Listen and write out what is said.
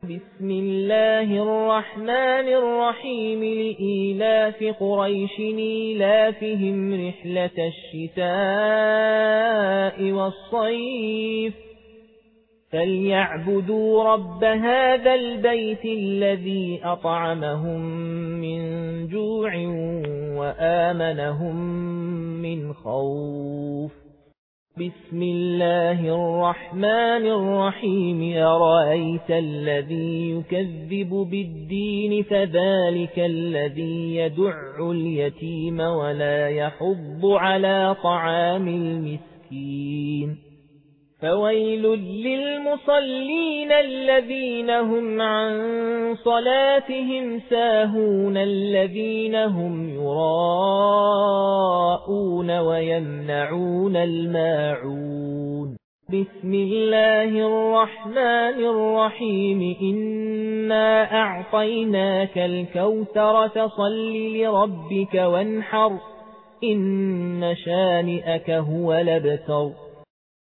بسم الله الرحمن الرحيم لإيلاف قريش إيلافهم رحلة الشتاء والصيف فليعبدوا رب هذا البيت الذي أطعمهم من جوع وآمنهم من خوف بسم الله الرحمن الرحيم أرأيت الذي يكذب بالدين فذلك الذي يدع اليتيم ولا يحض على طعام المسكين فويل للمصلين الذين هم عن صلاتهم ساهون الذين هم يراءون ويمنعون الماعون بسم الله الرحمن الرحيم إنا أعطيناك الكوثر فصل لربك وانحر إن شانئك هو الأبتر